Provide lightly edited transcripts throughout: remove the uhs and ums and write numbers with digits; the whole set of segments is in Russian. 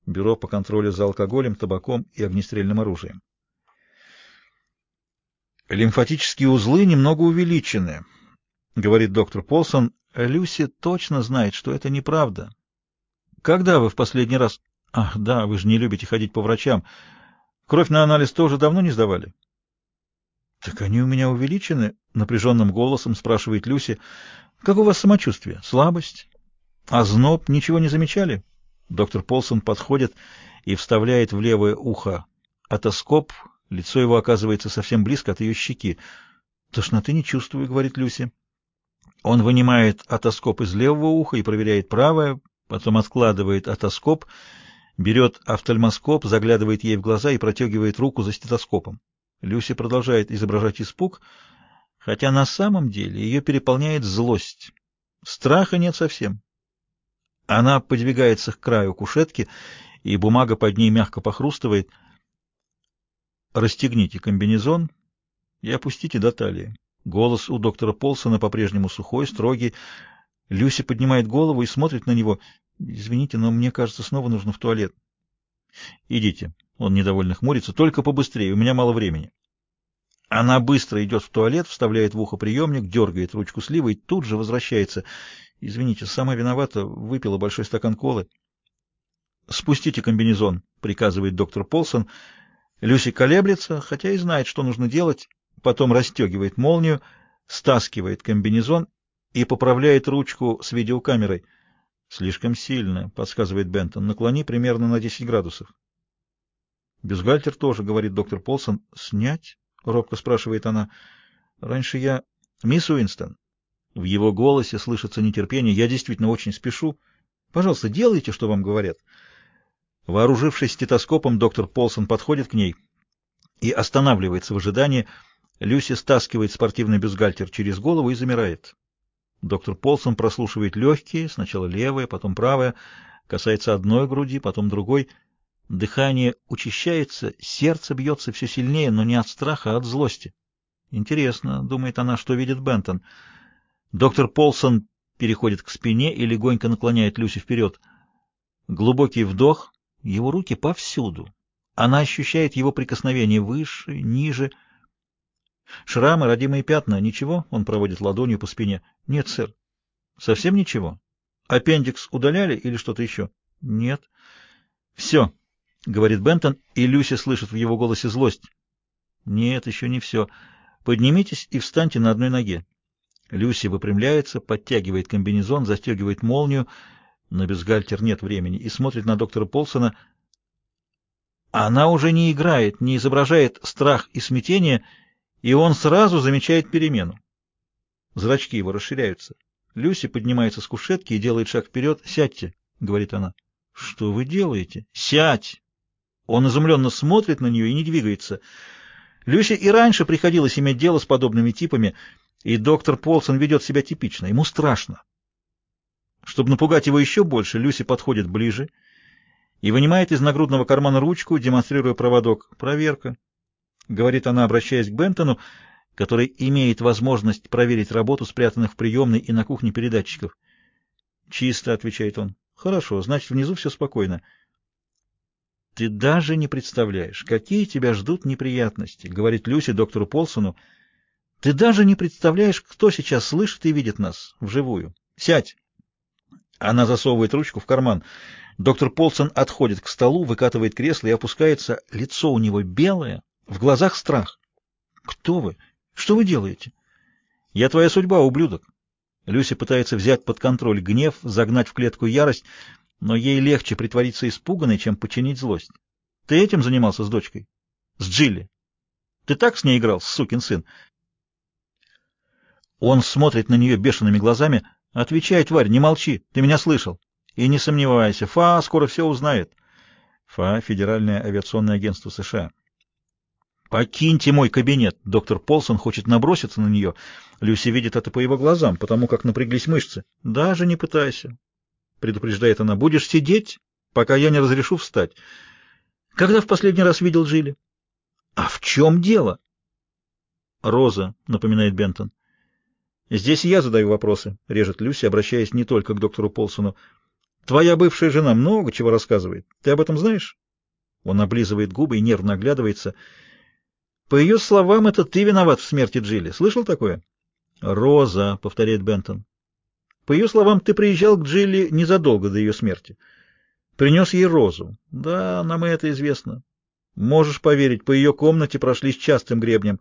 Бюро по контролю за алкоголем, табаком и огнестрельным оружием. Лимфатические узлы немного увеличены, говорит доктор Полсон. Люси точно знает, что это неправда. Когда вы в последний раз... Ах, да, вы же не любите ходить по врачам. Кровь на анализ тоже давно не сдавали? Так они у меня увеличены, напряженным голосом спрашивает Люси. Как у вас самочувствие? Слабость? Озноб? Ничего не замечали? Доктор Полсон подходит и вставляет в левое ухо отоскоп. Лицо его оказывается совсем близко от ее щеки. «Тошноты не чувствую», — говорит Люси. Он вынимает отоскоп из левого уха и проверяет правое, потом откладывает отоскоп, берет офтальмоскоп, заглядывает ей в глаза и протягивает руку за стетоскопом. Люси продолжает изображать испуг, хотя на самом деле ее переполняет злость. Страха нет совсем. Она подвигается к краю кушетки, и бумага под ней мягко похрустывает. «Расстегните комбинезон и опустите до талии». Голос у доктора Полсона по-прежнему сухой, строгий. Люси поднимает голову и смотрит на него. «Извините, но мне кажется, снова нужно в туалет». «Идите». Он недовольно хмурится. «Только побыстрее, у меня мало времени». Она быстро идет в туалет, вставляет в ухо приемник, дергает ручку слива и тут же возвращается. «Извините, сама виновата, выпила большой стакан колы». «Спустите комбинезон», — приказывает доктор Полсон. Люси колеблется, хотя и знает, что нужно делать, потом расстегивает молнию, стаскивает комбинезон и поправляет ручку с видеокамерой. «Слишком сильно», — подсказывает Бентон. «Наклони примерно на 10 градусов». «Бюстгальтер тоже», — говорит доктор Полсон. «Снять?» — робко спрашивает она. «Раньше я...» «Мисс Уинстон». В его голосе слышится нетерпение. «Я действительно очень спешу. Пожалуйста, делайте, что вам говорят». Вооружившись стетоскопом, доктор Полсон подходит к ней и останавливается в ожидании. Люси стаскивает спортивный бюстгальтер через голову и замирает. Доктор Полсон прослушивает легкие, сначала левое, потом правое, касается одной груди, потом другой. Дыхание учащается, сердце бьется все сильнее, но не от страха, а от злости. «Интересно», — думает она, — «что видит Бентон». Доктор Полсон переходит к спине и легонько наклоняет Люси вперед. Глубокий вдох, его руки повсюду. Она ощущает его прикосновение выше, ниже. «Шрамы, родимые пятна, ничего?» — он проводит ладонью по спине. «Нет, сэр». «Совсем ничего? Аппендикс удаляли или что-то еще?» «Нет». «Все», — говорит Бентон, и Люси слышит в его голосе злость. «Нет, еще не все. Поднимитесь и встаньте на одной ноге». Люси выпрямляется, подтягивает комбинезон, застегивает молнию. На бюстгальтер нет времени и смотрит на доктора Полсона. Она уже не играет, не изображает страх и смятение, и он сразу замечает перемену. Зрачки его расширяются. Люси поднимается с кушетки и делает шаг вперед. «Сядьте», — говорит она. «Что вы делаете?» «Сядь!» Он изумленно смотрит на нее и не двигается. Люси и раньше приходилось иметь дело с подобными типами, и доктор Полсон ведет себя типично. Ему страшно. Чтобы напугать его еще больше, Люси подходит ближе и вынимает из нагрудного кармана ручку, демонстрируя проводок. «Проверка», — говорит она, обращаясь к Бентону, который имеет возможность проверить работу спрятанных в приемной и на кухне передатчиков. «Чисто», — отвечает он. «Хорошо, значит, внизу все спокойно». «Ты даже не представляешь, какие тебя ждут неприятности», — говорит Люси доктору Полсону. «Ты даже не представляешь, кто сейчас слышит и видит нас вживую. Сядь!» Она засовывает ручку в карман. Доктор Полсон отходит к столу, выкатывает кресло и опускается. Лицо у него белое, в глазах страх. «Кто вы? Что вы делаете?» «Я твоя судьба, ублюдок». Люси пытается взять под контроль гнев, загнать в клетку ярость, но ей легче притвориться испуганной, чем подчинить злость. «Ты этим занимался с дочкой?» «С Джилли. Ты так с ней играл, сукин сын?» Он смотрит на нее бешеными глазами. «Отвечай, тварь, не молчи, ты меня слышал. И не сомневайся, ФА скоро все узнает». ФА — Федеральное авиационное агентство США. «Покиньте мой кабинет!» Доктор Полсон хочет наброситься на нее. Люси видит это по его глазам, потому как напряглись мышцы. «Даже не пытайся», — предупреждает она. «Будешь сидеть, пока я не разрешу встать». «Когда в последний раз видел Джилли?» «А в чем дело?» «Роза», — напоминает Бентон. «Здесь я задаю вопросы», — режет Люси, обращаясь не только к доктору Полсону. Твоя бывшая жена много чего рассказывает. Ты об этом знаешь? Он облизывает губы и нервно оглядывается. По ее словам, это ты виноват в смерти Джилли. Слышал такое? Роза, повторяет Бентон. По ее словам, ты приезжал к Джилли незадолго до ее смерти. Принес ей розу. Да, нам и это известно. Можешь поверить, по ее комнате прошлись частым гребнем.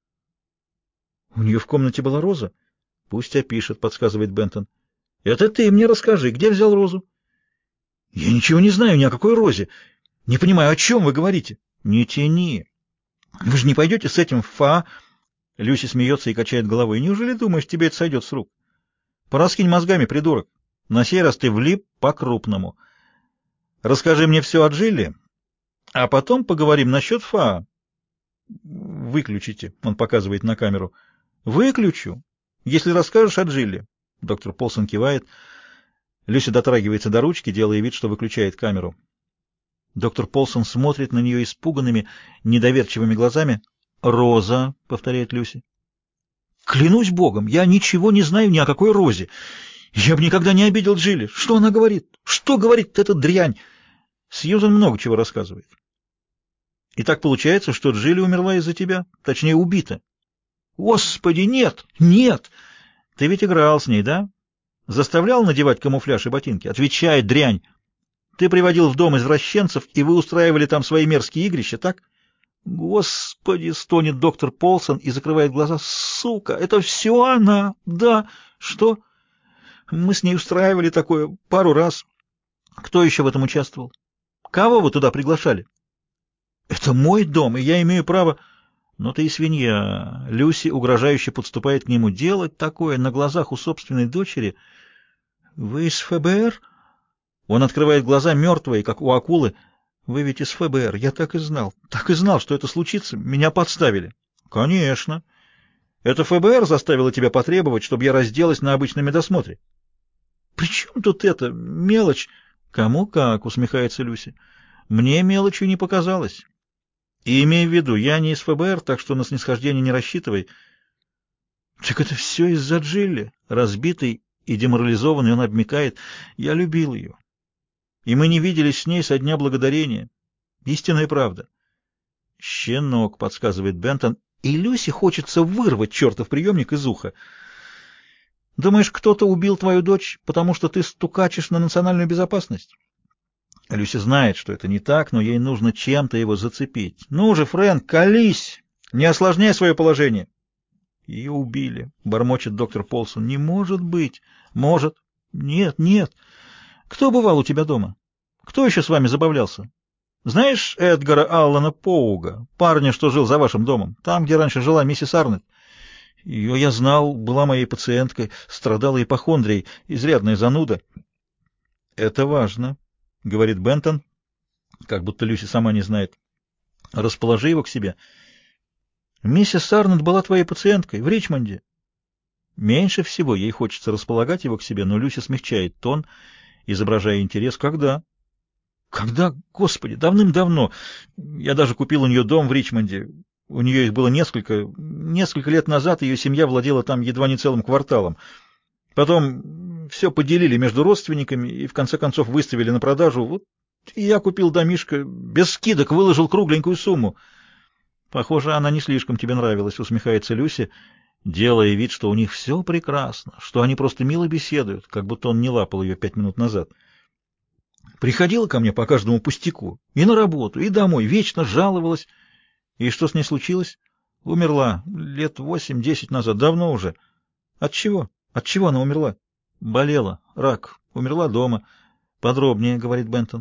У нее в комнате была роза? Пусть опишет, подсказывает Бентон. Это ты мне расскажи, где взял розу? Я ничего не знаю ни о какой розе. Не понимаю, о чем вы говорите? Не тяни. Вы же не пойдете с этим в Фа? Люси смеется и качает головой. Неужели думаешь, тебе это сойдет с рук? Пораскинь мозгами, придурок. На сей раз ты влип по-крупному. Расскажи мне все о Джилли, а потом поговорим насчет Фа. Выключите, он показывает на камеру. Выключу, если расскажешь о Джилли. Доктор Полсон кивает. Люси дотрагивается до ручки, делая вид, что выключает камеру. Доктор Полсон смотрит на нее испуганными, недоверчивыми глазами. «Роза», — повторяет Люси. «Клянусь Богом, я ничего не знаю ни о какой розе. Я бы никогда не обидел Джилли. Что она говорит? Что говорит эта дрянь?» Сьюзан много чего рассказывает. «И так получается, что Джилли умерла из-за тебя? Точнее, убита?» «Господи, нет! Нет! Ты ведь играл с ней, да? Заставлял надевать камуфляж и ботинки? Отвечай, дрянь! Ты приводил в дом извращенцев, и вы устраивали там свои мерзкие игрища, так?» «Господи!» — стонет доктор Полсон и закрывает глаза. «Сука! Это все она! Да! Что? Мы с ней устраивали такое пару раз. Кто еще в этом участвовал? Кого вы туда приглашали?» «Это мой дом, и я имею право...» «Но ты и свинья!» Люси угрожающе подступает к нему. «Делать такое на глазах у собственной дочери...» «Вы из ФБР?» Он открывает глаза, мертвые, как у акулы. «Вы ведь из ФБР. Я так и знал. Так и знал, что это случится. Меня подставили». «Конечно. Это ФБР заставило тебя потребовать, чтобы я разделась на обычном медосмотре». «При чем тут это? Мелочь?» «Кому как?» — усмехается Люси. «Мне мелочью не показалось. И имей в виду, я не из ФБР, так что на снисхождение не рассчитывай». «Так это все из-за Джилли». Разбитый и деморализованный он обмякает. «Я любил ее. И мы не виделись с ней со дня благодарения. Истинная правда». «Щенок», — подсказывает Бентон, и Люси хочется вырвать чертов приемник из уха. «Думаешь, кто-то убил твою дочь, потому что ты стукачешь на национальную безопасность?» Люси знает, что это не так, но ей нужно чем-то его зацепить. «Ну же, Фрэнк, колись! Не осложняй свое положение!» «Ее убили», — бормочет доктор Полсон. «Не может быть!» «Может!» «Нет, нет!» «Кто бывал у тебя дома? Кто еще с вами забавлялся? Знаешь Эдгара Аллана Поуга, парня, что жил за вашим домом, там, где раньше жила миссис Арнольд? Ее я знал, была моей пациенткой, страдала ипохондрией, изрядная зануда». «Это важно», — говорит Бентон, как будто Люси сама не знает. «Расположи его к себе». «Миссис Арнольд была твоей пациенткой в Ричмонде». Меньше всего ей хочется располагать его к себе, но Люси смягчает тон, изображая интерес. «Когда?» «Когда? Господи, давным-давно. Я даже купил у нее дом в Ричмонде. У нее их было несколько. Несколько лет назад ее семья владела там едва не целым кварталом. Потом все поделили между родственниками и в конце концов выставили на продажу. Вот и я купил домишко, без скидок выложил кругленькую сумму». «Похоже, она не слишком тебе нравилась», — усмехается Люси, делая вид, что у них все прекрасно, что они просто мило беседуют, как будто он не лапал ее 5 минут назад. «Приходила ко мне по каждому пустяку, и на работу, и домой, вечно жаловалась. И что с ней случилось? Умерла лет 8-10 назад, давно уже. От чего? От чего она умерла? Болела, рак, умерла дома. Подробнее, — говорит Бентон.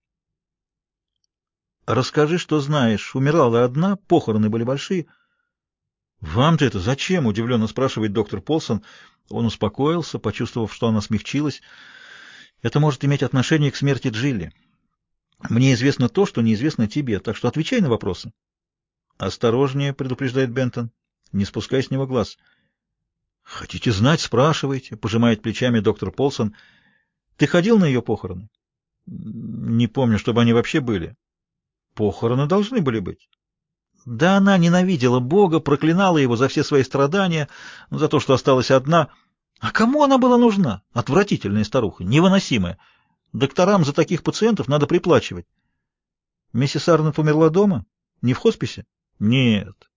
Расскажи, что знаешь. Умирала одна, похороны были большие». «Вам-то это зачем?» — удивленно спрашивает доктор Полсон. Он успокоился, почувствовав, что она смягчилась. «Это может иметь отношение к смерти Джилли. Мне известно то, что неизвестно тебе, так что отвечай на вопросы». «Осторожнее», — предупреждает Бентон. «Не спускай с него глаз». «Хотите знать? Спрашивайте», — пожимает плечами доктор Полсон. «Ты ходил на ее похороны?» «Не помню, чтобы они вообще были». «Похороны должны были быть». Да она ненавидела Бога, проклинала его за все свои страдания, за то, что осталась одна. А кому она была нужна? Отвратительная старуха, невыносимая. Докторам за таких пациентов надо приплачивать. Миссис Арнольд умерла дома? Не в хосписе? Нет.